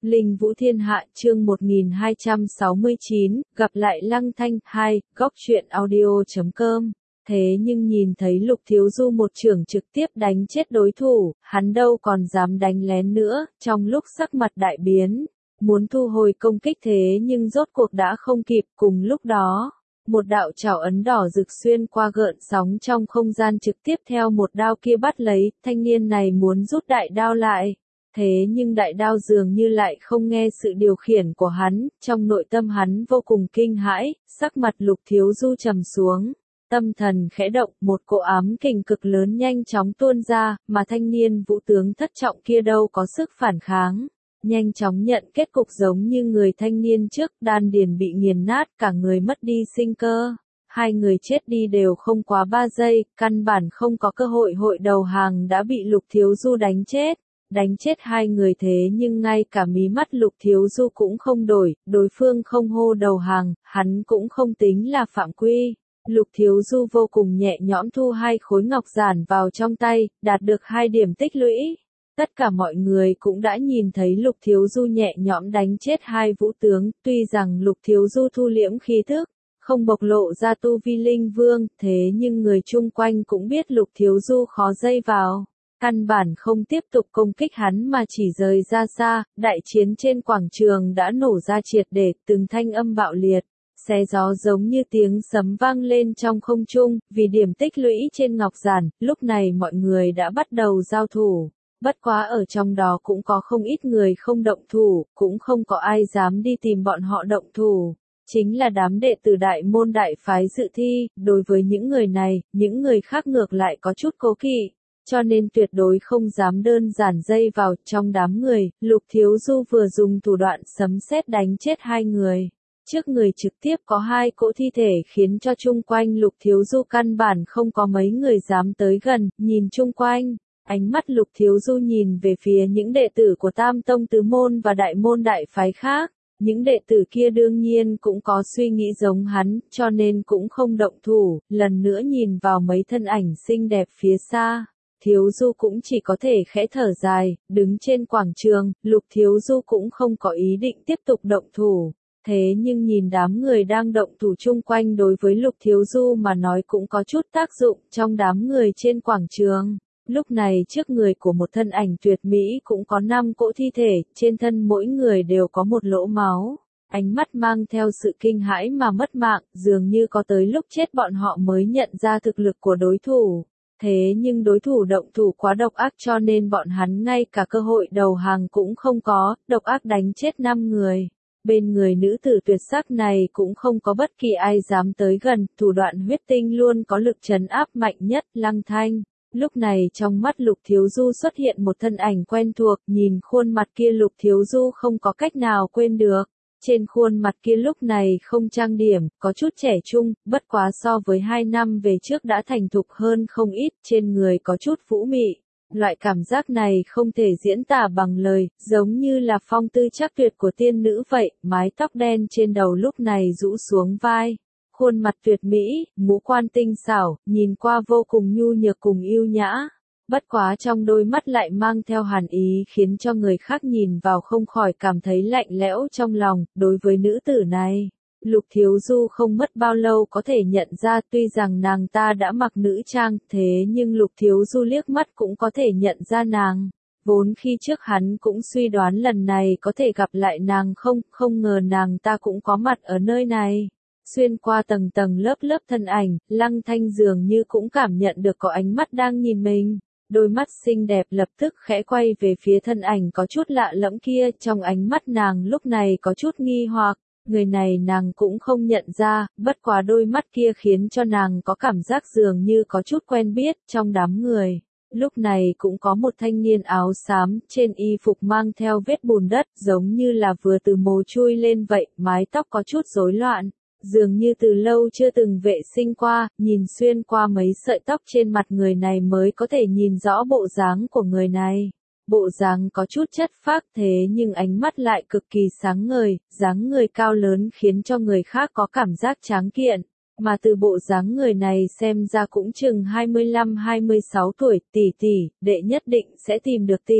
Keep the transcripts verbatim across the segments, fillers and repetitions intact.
Linh Vũ Thiên Hạ chương một nghìn hai trăm sáu mươi chín, gặp lại Lăng Thanh, hai, góc truyện audio chấm com. Thế nhưng nhìn thấy Lục Thiếu Du một chưởng trực tiếp đánh chết đối thủ, hắn đâu còn dám đánh lén nữa, trong lúc sắc mặt đại biến, muốn thu hồi công kích thế nhưng rốt cuộc đã không kịp. Cùng lúc đó, một đạo trảo ấn đỏ rực xuyên qua gợn sóng trong không gian trực tiếp theo một đao kia bắt lấy, thanh niên này muốn rút đại đao lại. Thế nhưng đại đao dường như lại không nghe sự điều khiển của hắn, trong nội tâm hắn vô cùng kinh hãi, sắc mặt Lục Thiếu Du trầm xuống, tâm thần khẽ động, một cỗ ám kình cực lớn nhanh chóng tuôn ra, mà thanh niên vũ tướng thất trọng kia đâu có sức phản kháng, nhanh chóng nhận kết cục giống như người thanh niên trước, đan điền bị nghiền nát, cả người mất đi sinh cơ. Hai người chết đi đều không quá ba giây, căn bản không có cơ hội hội đầu hàng đã bị Lục Thiếu Du đánh chết. Đánh chết hai người thế nhưng ngay cả mí mắt Lục Thiếu Du cũng không đổi, đối phương không hô đầu hàng, hắn cũng không tính là phạm quy. Lục Thiếu Du vô cùng nhẹ nhõm thu hai khối ngọc giản vào trong tay, đạt được hai điểm tích lũy. Tất cả mọi người cũng đã nhìn thấy Lục Thiếu Du nhẹ nhõm đánh chết hai vũ tướng, tuy rằng Lục Thiếu Du thu liễm khí thức, không bộc lộ ra tu vi linh vương, thế nhưng người chung quanh cũng biết Lục Thiếu Du khó dây vào. Căn bản không tiếp tục công kích hắn mà chỉ rời ra xa, đại chiến trên quảng trường đã nổ ra triệt để, từng thanh âm bạo liệt, xé gió giống như tiếng sấm vang lên trong không trung, vì điểm tích lũy trên ngọc giản, lúc này mọi người đã bắt đầu giao thủ, bất quá ở trong đó cũng có không ít người không động thủ, cũng không có ai dám đi tìm bọn họ động thủ. Chính là đám đệ tử đại môn đại phái dự thi, đối với những người này, những người khác ngược lại có chút cố kỵ. Cho nên tuyệt đối không dám đơn giản dây vào trong đám người, Lục Thiếu Du vừa dùng thủ đoạn sấm sét đánh chết hai người. Trước người trực tiếp có hai cỗ thi thể khiến cho chung quanh Lục Thiếu Du căn bản không có mấy người dám tới gần, nhìn chung quanh. Ánh mắt Lục Thiếu Du nhìn về phía những đệ tử của Tam Tông Tứ Môn và Đại Môn Đại Phái khác. Những đệ tử kia đương nhiên cũng có suy nghĩ giống hắn, cho nên cũng không động thủ, lần nữa nhìn vào mấy thân ảnh xinh đẹp phía xa. Thiếu Du cũng chỉ có thể khẽ thở dài, đứng trên quảng trường, Lục Thiếu Du cũng không có ý định tiếp tục động thủ. Thế nhưng nhìn đám người đang động thủ chung quanh đối với Lục Thiếu Du mà nói cũng có chút tác dụng trong đám người trên quảng trường. Lúc này trước người của một thân ảnh tuyệt mỹ cũng có năm cỗ thi thể, trên thân mỗi người đều có một lỗ máu. Ánh mắt mang theo sự kinh hãi mà mất mạng, dường như có tới lúc chết bọn họ mới nhận ra thực lực của đối thủ. Thế nhưng đối thủ động thủ quá độc ác cho nên bọn hắn ngay cả cơ hội đầu hàng cũng không có, độc ác đánh chết năm người. Bên người nữ tử tuyệt sắc này cũng không có bất kỳ ai dám tới gần, thủ đoạn huyết tinh luôn có lực trấn áp mạnh nhất, Lăng Thanh. Lúc này trong mắt Lục Thiếu Du xuất hiện một thân ảnh quen thuộc, nhìn khuôn mặt kia Lục Thiếu Du không có cách nào quên được. Trên khuôn mặt kia lúc này không trang điểm, có chút trẻ trung, bất quá so với hai năm về trước đã thành thục hơn không ít, trên người có chút vũ mị. Loại cảm giác này không thể diễn tả bằng lời, giống như là phong tư chắc tuyệt của tiên nữ vậy, mái tóc đen trên đầu lúc này rũ xuống vai. Khuôn mặt tuyệt mỹ, ngũ quan tinh xảo, nhìn qua vô cùng nhu nhược cùng yêu nhã. Bất quá trong đôi mắt lại mang theo hàn ý khiến cho người khác nhìn vào không khỏi cảm thấy lạnh lẽo trong lòng, đối với nữ tử này. Lục Thiếu Du không mất bao lâu có thể nhận ra tuy rằng nàng ta đã mặc nữ trang, thế nhưng Lục Thiếu Du liếc mắt cũng có thể nhận ra nàng. Vốn khi trước hắn cũng suy đoán lần này có thể gặp lại nàng không, không ngờ nàng ta cũng có mặt ở nơi này. Xuyên qua tầng tầng lớp lớp thân ảnh, Lăng Thanh dường như cũng cảm nhận được có ánh mắt đang nhìn mình. Đôi mắt xinh đẹp lập tức khẽ quay về phía thân ảnh có chút lạ lẫm kia, trong ánh mắt nàng lúc này có chút nghi hoặc, người này nàng cũng không nhận ra, bất quá đôi mắt kia khiến cho nàng có cảm giác dường như có chút quen biết trong đám người. Lúc này cũng có một thanh niên áo xám, trên y phục mang theo vết bùn đất, giống như là vừa từ mồ chui lên vậy, mái tóc có chút rối loạn. Dường như từ lâu chưa từng vệ sinh qua, nhìn xuyên qua mấy sợi tóc trên mặt người này mới có thể nhìn rõ bộ dáng của người này. Bộ dáng có chút chất phác thế nhưng ánh mắt lại cực kỳ sáng ngời, dáng người cao lớn khiến cho người khác có cảm giác tráng kiện. Mà từ bộ dáng người này xem ra cũng chừng hai mươi lăm hai mươi sáu tuổi, tỷ tỷ, đệ nhất định sẽ tìm được tỷ.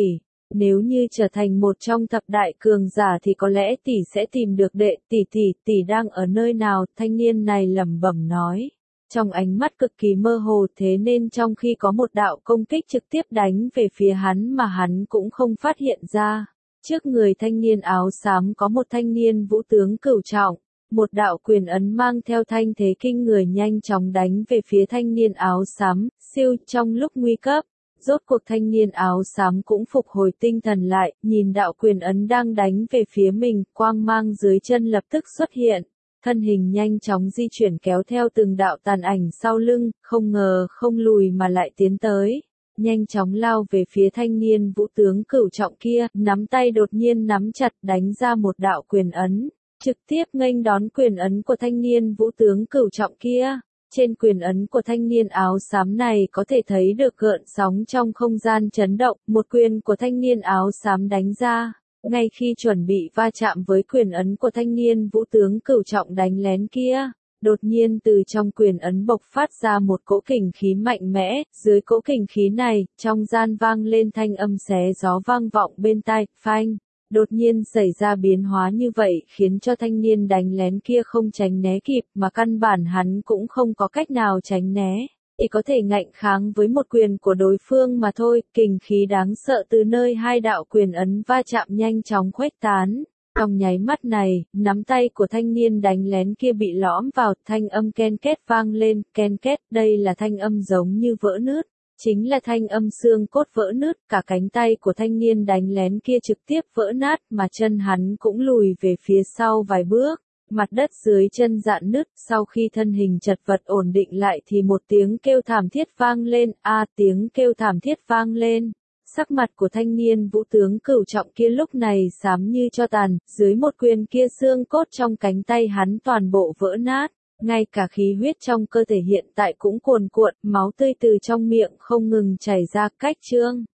Nếu như trở thành một trong thập đại cường giả thì có lẽ tỷ sẽ tìm được đệ tỷ tỷ, tỷ đang ở nơi nào, thanh niên này lẩm bẩm nói. Trong ánh mắt cực kỳ mơ hồ, thế nên trong khi có một đạo công kích trực tiếp đánh về phía hắn mà hắn cũng không phát hiện ra. Trước người thanh niên áo xám có một thanh niên vũ tướng cửu trọng, một đạo quyền ấn mang theo thanh thế kinh người nhanh chóng đánh về phía thanh niên áo xám, siêu trong lúc nguy cấp. Rốt cuộc thanh niên áo xám cũng phục hồi tinh thần lại, nhìn đạo quyền ấn đang đánh về phía mình, quang mang dưới chân lập tức xuất hiện. Thân hình nhanh chóng di chuyển kéo theo từng đạo tàn ảnh sau lưng, không ngờ không lùi mà lại tiến tới. Nhanh chóng lao về phía thanh niên vũ tướng cửu trọng kia, nắm tay đột nhiên nắm chặt đánh ra một đạo quyền ấn, trực tiếp nghênh đón quyền ấn của thanh niên vũ tướng cửu trọng kia. Trên quyền ấn của thanh niên áo xám này có thể thấy được gợn sóng trong không gian chấn động, một quyền của thanh niên áo xám đánh ra. Ngay khi chuẩn bị va chạm với quyền ấn của thanh niên vũ tướng cửu trọng đánh lén kia, đột nhiên từ trong quyền ấn bộc phát ra một cỗ kình khí mạnh mẽ, dưới cỗ kình khí này, trong gian vang lên thanh âm xé gió vang vọng bên tai, phanh. Đột nhiên xảy ra biến hóa như vậy khiến cho thanh niên đánh lén kia không tránh né kịp mà căn bản hắn cũng không có cách nào tránh né. Chỉ có thể ngạnh kháng với một quyền của đối phương mà thôi, kình khí đáng sợ từ nơi hai đạo quyền ấn va chạm nhanh chóng khuếch tán. Trong nháy mắt này, nắm tay của thanh niên đánh lén kia bị lõm vào, thanh âm ken két vang lên, ken két, đây là thanh âm giống như vỡ nứt. Chính là thanh âm xương cốt vỡ nứt, cả cánh tay của thanh niên đánh lén kia trực tiếp vỡ nát mà chân hắn cũng lùi về phía sau vài bước. Mặt đất dưới chân rạn nứt, sau khi thân hình chật vật ổn định lại thì một tiếng kêu thảm thiết vang lên, a tiếng kêu thảm thiết vang lên. Sắc mặt của thanh niên vũ tướng cửu trọng kia lúc này xám như tro tàn, dưới một quyền kia xương cốt trong cánh tay hắn toàn bộ vỡ nát. Ngay cả khí huyết trong cơ thể hiện tại cũng cuồn cuộn, máu tươi từ trong miệng không ngừng chảy ra cách chương.